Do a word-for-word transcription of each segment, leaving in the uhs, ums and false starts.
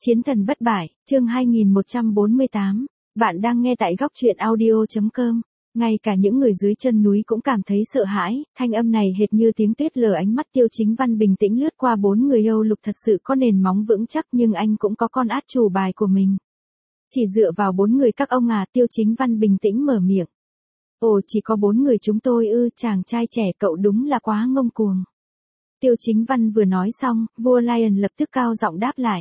Chiến thần bất bại, chương hai nghìn một trăm bốn mươi tám. Bạn đang nghe tại góc truyện audio chấm com. Ngay cả những người dưới chân núi cũng cảm thấy sợ hãi, thanh âm này hệt như tiếng tuyết lở. Ánh mắt Tiêu Chính Văn bình tĩnh lướt qua bốn người. Âu Lục thật sự có nền móng vững chắc, nhưng anh cũng có con át chủ bài của mình. Chỉ dựa vào bốn người các ông à? Tiêu Chính Văn bình tĩnh mở miệng. Ồ, chỉ có bốn người chúng tôi ư? Chàng trai trẻ, cậu đúng là quá ngông cuồng. Tiêu Chính Văn vừa nói xong, vua Lion lập tức cao giọng đáp lại.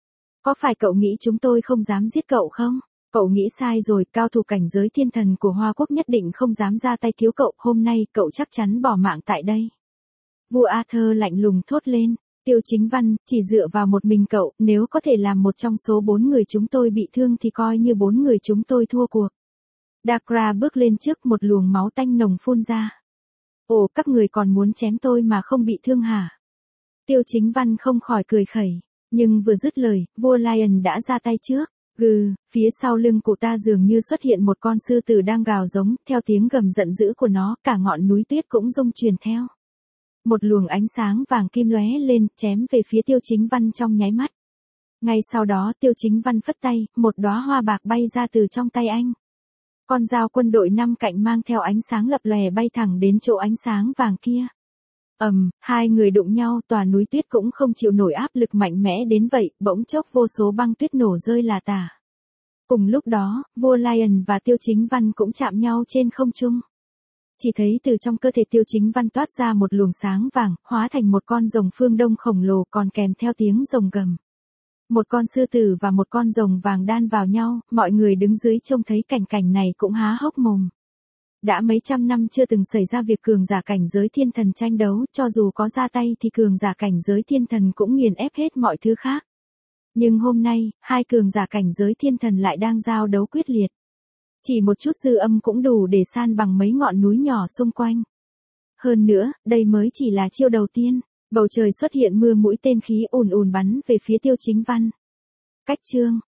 Có phải cậu nghĩ chúng tôi không dám giết cậu không? Cậu nghĩ sai rồi, cao thủ cảnh giới thiên thần của Hoa Quốc nhất định không dám ra tay cứu cậu, hôm nay cậu chắc chắn bỏ mạng tại đây. Vua Arthur lạnh lùng thốt lên. Tiêu Chính Văn, chỉ dựa vào một mình cậu, nếu có thể làm một trong số bốn người chúng tôi bị thương thì coi như bốn người chúng tôi thua cuộc. Dakra bước lên trước, một luồng máu tanh nồng phun ra. Ồ, các người còn muốn chém tôi mà không bị thương hả? Tiêu Chính Văn không khỏi cười khẩy. Nhưng vừa dứt lời, vua Lion đã ra tay trước. Gừ, phía sau lưng cụ ta dường như xuất hiện một con sư tử đang gào giống, theo tiếng gầm giận dữ của nó, cả ngọn núi tuyết cũng rung chuyển theo. Một luồng ánh sáng vàng kim lóe lên, chém về phía Tiêu Chính Văn trong nháy mắt. Ngay sau đó Tiêu Chính Văn phất tay, một đóa hoa bạc bay ra từ trong tay anh. Con dao quân đội năm cạnh mang theo ánh sáng lập lòe bay thẳng đến chỗ ánh sáng vàng kia. Ầm, um, hai người đụng nhau, tòa núi tuyết cũng không chịu nổi áp lực mạnh mẽ đến vậy, bỗng chốc vô số băng tuyết nổ rơi là tả. Cùng lúc đó, vua Lion và Tiêu Chính Văn cũng chạm nhau trên không trung. Chỉ thấy từ trong cơ thể Tiêu Chính Văn toát ra một luồng sáng vàng, hóa thành một con rồng phương Đông khổng lồ, còn kèm theo tiếng rồng gầm. Một con sư tử và một con rồng vàng đan vào nhau, mọi người đứng dưới trông thấy cảnh cảnh này cũng há hốc mồm. Đã mấy trăm năm chưa từng xảy ra việc cường giả cảnh giới thiên thần tranh đấu, cho dù có ra tay thì cường giả cảnh giới thiên thần cũng nghiền ép hết mọi thứ khác. Nhưng hôm nay, hai cường giả cảnh giới thiên thần lại đang giao đấu quyết liệt. Chỉ một chút dư âm cũng đủ để san bằng mấy ngọn núi nhỏ xung quanh. Hơn nữa, đây mới chỉ là chiêu đầu tiên, bầu trời xuất hiện mưa mũi tên khí ùn ùn bắn về phía Tiêu Chính Văn. Cách chương,